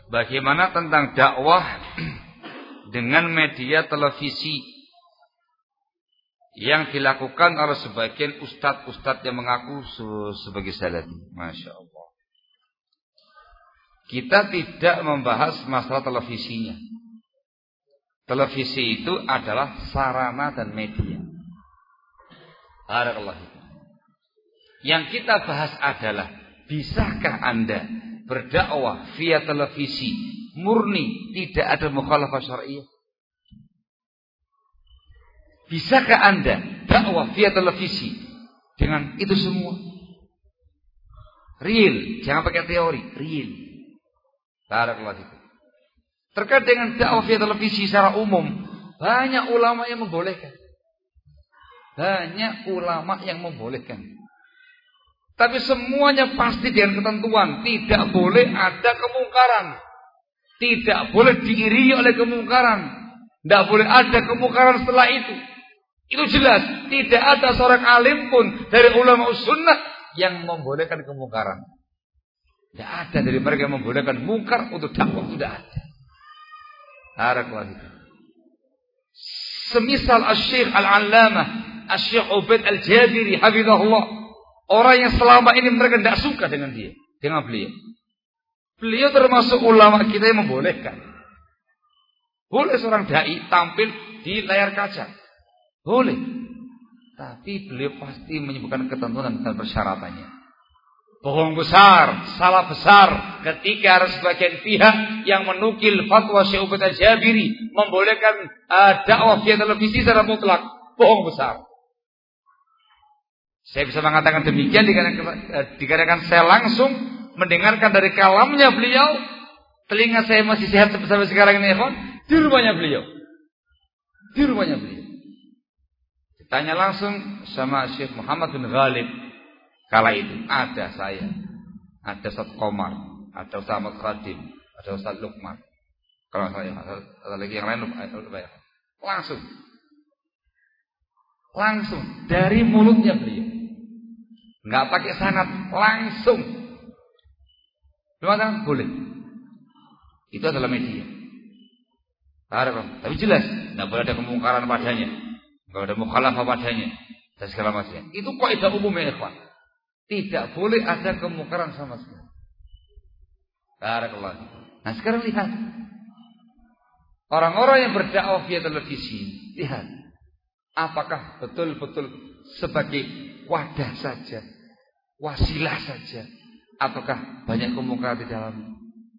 Bagaimana tentang dakwah dengan media televisi yang dilakukan oleh sebagian ustadz-ustadz yang mengaku sebagai salafi? Masya Allah. Kita tidak membahas masalah televisinya. Televisi itu adalah sarana dan media. Barakallahu fikum. Yang kita bahas adalah, bisakah Anda berdakwah via televisi murni tidak ada mukhalafah syar'iyyah? Bisakah Anda dakwah via televisi dengan itu semua? Real, jangan pakai teori, real. Barakallahu fikum. Terkait dengan dakwah via televisi secara umum, banyak ulama yang membolehkan. Banyak ulama yang membolehkan. Tapi semuanya pasti dengan ketentuan. Tidak boleh ada kemungkaran. Tidak boleh diiringi oleh kemungkaran. Tidak boleh ada kemungkaran setelah itu. Itu jelas. Tidak ada seorang alim pun dari ulama sunnah yang membolehkan kemungkaran. Tidak ada dari mereka yang membolehkan mungkar untuk dakwah. Tidak ada. Semisal Asy-Syaikh Al-Allamah Asy-Syaikh Ubaid Al-Jabiri hafizahullah, orang yang selama ini mereka tidak suka dengan dia, dengan beliau. Beliau termasuk ulama kita yang membolehkan. Boleh seorang dai tampil di layar kaca, boleh. Tapi beliau pasti menyebutkan ketentuan dan persyaratannya. Bohong besar, salah besar ketika ada sebagian pihak yang menukil fatwa Syekh Ubaid Al-Jabiri membolehkan dakwah via televisi secara mutlak. Bohong besar. Saya bisa mengatakan demikian dikarenakan saya langsung mendengarkan dari kalamnya beliau. Telinga saya masih sehat sampai sekarang ini, di rumahnya beliau. Di rumahnya beliau. Ditanya langsung sama Syekh Muhammad bin Ghalib. Kala itu ada saya, ada Ustaz Komar, ada Ustaz Ahmad Khadim, ada Ustaz Lukman. Kalau saya ada lagi yang lain lupa. Langsung dari mulutnya beliau. Enggak pakai sanad, langsung. Gimana? Boleh. Itu adalah media. Tapi jelas, enggak boleh ada kemungkaran padanya, enggak ada mukhalafah padanya dan segala macam. Itu kaidah umum ya, ikhwan. Tidak boleh ada kemungkaran sama sekali. Barakallahu. Nah, sekarang lihat. Orang-orang yang berdakwah via televisi, lihat. Apakah betul-betul sebagai wadah saja, wasilah saja, ataukah banyak kemungkaran di dalamnya?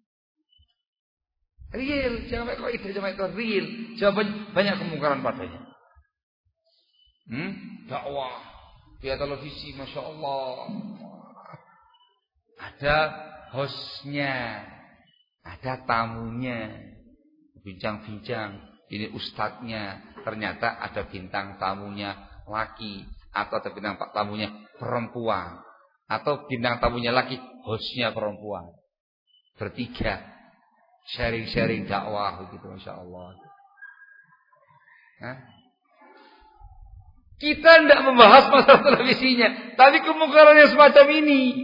Real, jangan pakai kaidah, jangan pakai real. Jawabannya banyak kemungkaran padanya. Dakwah via televisi, masya Allah. Ada hostnya, ada tamunya, bincang-bincang. Ini ustadznya, ternyata ada bintang tamunya laki, atau ada bintang tamunya perempuan, atau bintang tamunya laki, hostnya perempuan. Bertiga sharing-sharing dakwah begitu, masya Allah. Kita tidak membahas masalah televisinya, tapi kemungkaran yang semacam ini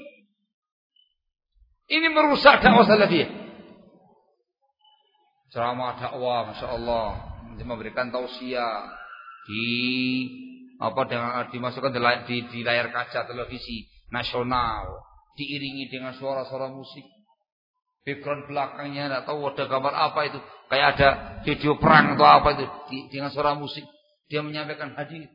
merusak dakwah salafiyah. Ceramah dakwah, masya Allah, memberikan tausiah dimasukkan di layar kaca televisi nasional, diiringi dengan suara-suara musik. Background belakangnya tidak tahu ada gambar apa itu, kayak ada video perang atau apa itu, dengan suara musik dia menyampaikan hadis.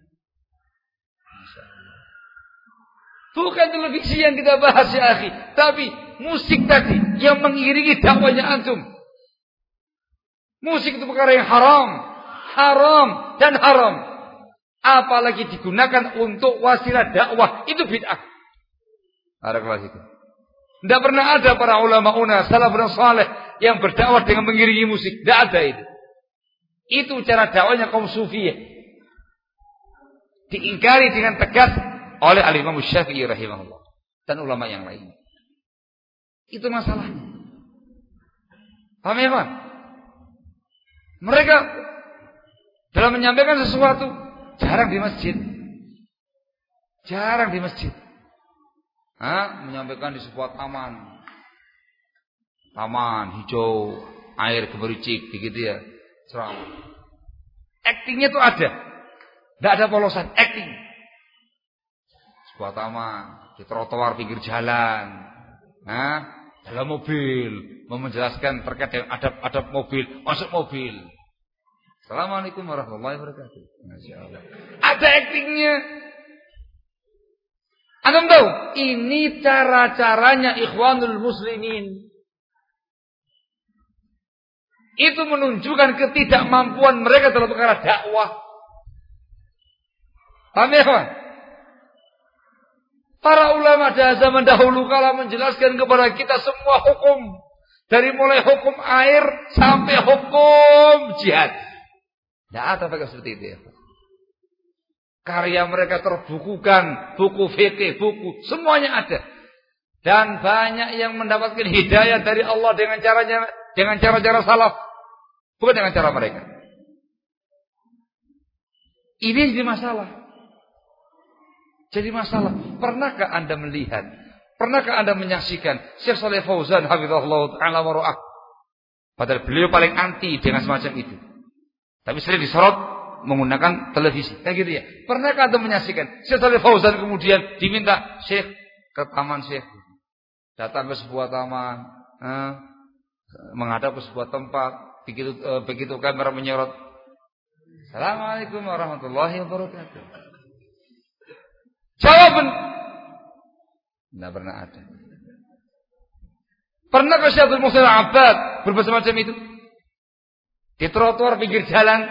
Bukan televisi yang kita bahas ya akhi, tapi musik tadi yang mengiringi dakwahnya antum. Musik itu perkara yang haram dan haram. Apalagi digunakan untuk wasilah dakwah, itu bid'ah. Tidak pernah ada para ulama salafun saleh yang berdakwah dengan mengiringi musik. Tidak ada itu. Itu cara dakwahnya kaum sufiyah. Diingkari dengan tegas oleh Al-Imam Syafi'i rahimahullah dan ulama yang lain. Itu masalahnya. Paham ya, Pak? Mereka dalam menyampaikan sesuatu jarang di masjid. Menyampaikan di sebuah taman. taman hijau, air gemericik begitu ya. Ceramah. Aktingnya tuh ada. Enggak ada polosan, akting. Sebuah taman, di trotoar pinggir jalan. Dalam mobil, mau menjelaskan terkait dengan adab-adab mobil, masuk mobil. Assalamualaikum warahmatullahi wabarakatuh. Masya Allah. Ada aktingnya. Anda tahu, ini cara-caranya Ikhwanul Muslimin. Itu menunjukkan ketidakmampuan mereka dalam perkara dakwah. Paham ya, kawan? Para ulama zaman dahulu kala menjelaskan kepada kita semua hukum. Dari mulai hukum air sampai hukum jihad. Tidak ada pakai seperti itu ya. Karya mereka terbukukan, buku fikih, buku, semuanya ada. Dan banyak yang mendapatkan hidayah dari Allah dengan cara-cara salaf, bukan dengan cara mereka. Ini jadi masalah. Jadi masalah. Pernahkah Anda melihat? Pernahkah Anda menyaksikan Syekh Shalih Fauzan hafizahullah taala wa ra'ah? Padahal beliau paling anti dengan semacam itu. Tapi sering disorot menggunakan televisi. Kayak gitu ya. Pernahkah Anda menyaksikan Syekh Shalih Fauzan kemudian diminta Syekh ke taman Syekh. Datang ke sebuah taman, menghadap ke sebuah tempat, begitu kamera menyorot. Assalamualaikum warahmatullahi wabarakatuh. Jawaban tidak pernah ada. Pernahkah Syekh Abdul Muhsin Al-Abbad berbuat semacam itu? Di trotoar pinggir jalan.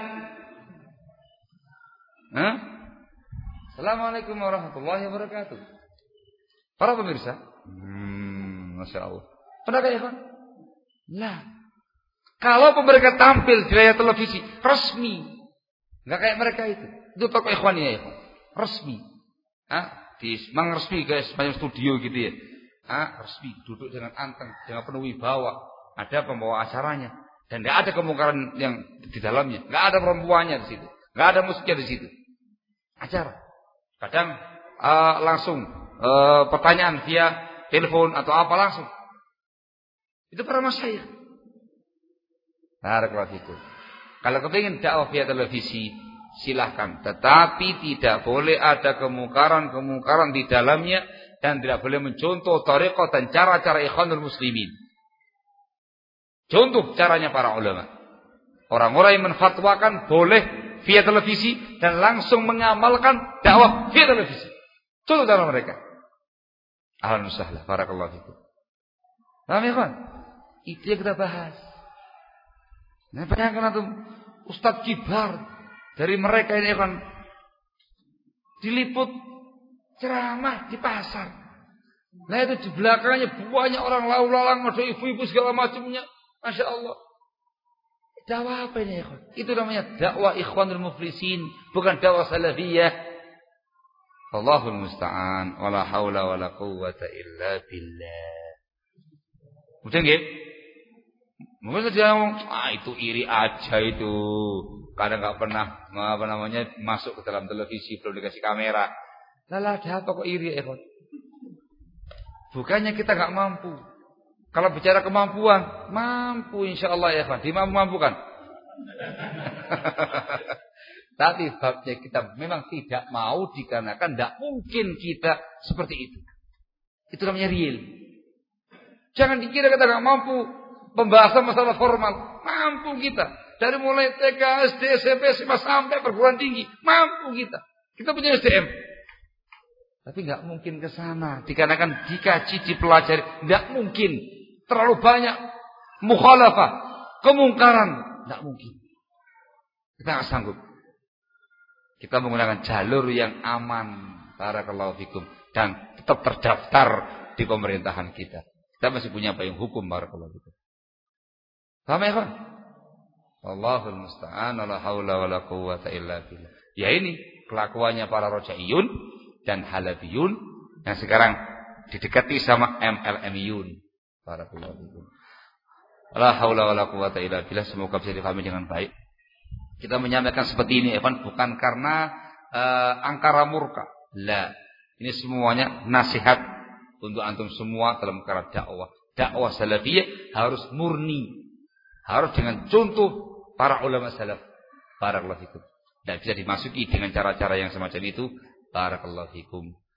Assalamualaikum warahmatullahi wabarakatuh. Para pemirsa, Masya Allah. Pernahkah ya, Pak? Nah, kalau mereka tampil di layar televisi resmi, nggak kayak mereka itu tokoh ikhwaniyah ya, Pak. Resmi. Memang resmi guys, banyak studio gitu ya. Resmi, duduk dengan anteng, dengan penuh wibawa. Ada pembawa acaranya dan tidak ada kemungkaran yang di dalamnya, nggak ada perempuannya di situ, nggak ada musiknya di situ. Acara. Kadang langsung pertanyaan via telepon atau apa langsung. Itu para masyayikh. Barakallahu fikum. Kalau kepingin dakwah via televisi, silahkan. Tetapi tidak boleh ada kemungkaran di dalamnya dan tidak boleh mencontoh thariqah dan cara-cara Ikhwanul Muslimin. Contoh caranya para ulama. Orang-orang yang menfatwakan boleh via televisi dan langsung mengamalkan dakwah via televisi. Contoh cara mereka. Ahlan wa sahlan. Barakallahu fikum. Paham ya, kawan? Itu yang kita bahas. Nah, bayangkan antum Ustadz kibar dari mereka ini kan diliput ceramah di pasar. Nah itu di belakangnya banyak orang lalu lalang, ada ibu-ibu segala macamnya. Masya Allah. Dakwah apa ini? Itu namanya dakwah Ikhwanul Muflisin, bukan dakwah salafiyah. Allahul musta'an. Wala haula wala quwwata illa billah. Betul nggih? Mungkin saja itu iri aja itu. Kadang nggak pernah masuk ke dalam televisi, belum dikasih kamera. Lah ada apa kok iri Ikhwan? Bukannya kita nggak mampu. Kalau bicara kemampuan, mampu insyaallah ya Ikhwan, dimampu-mampukan. Tapi babnya kita memang tidak mau dikarenakan tidak mungkin kita seperti itu. Itu namanya real. Jangan dikira kita nggak mampu pembahasan masalah formal. Mampu kita. Dari mulai TK, SD, SMP, SMA sampai perguruan tinggi. Mampu kita. Kita punya SDM. Tapi nggak mungkin ke sana. Dikarenakan dikaji, dipelajari. Nggak mungkin. Terlalu banyak mukhalafah, kemungkaran. Nggak mungkin. Kita nggak sanggup. Kita menggunakan jalur yang aman. Barakallahu fikum. Dan tetap terdaftar di pemerintahan kita. Kita masih punya payung hukum. Barakallahu fikum. Paham ya, Pak? Allahul musta'an. La haula wala quwwata illa billah. Ya ini kelakuannya para rojaiyun dan halabiyun yang sekarang didekati sama MLM-yun. Barakallahu fikum. La haula wala quwwata illa billah. Semoga bisa difahami dengan baik. Kita menyampaikan seperti ini Evan bukan karena angkara murka. La. Ini semuanya nasihat untuk antum semua dalam perkara dakwah. Dakwah salafiyah harus murni. Harus dengan contoh para ulama salaf. Barakallahu fikum. Tidak bisa dimasuki dengan cara-cara yang semacam itu. Barakallahu fikum.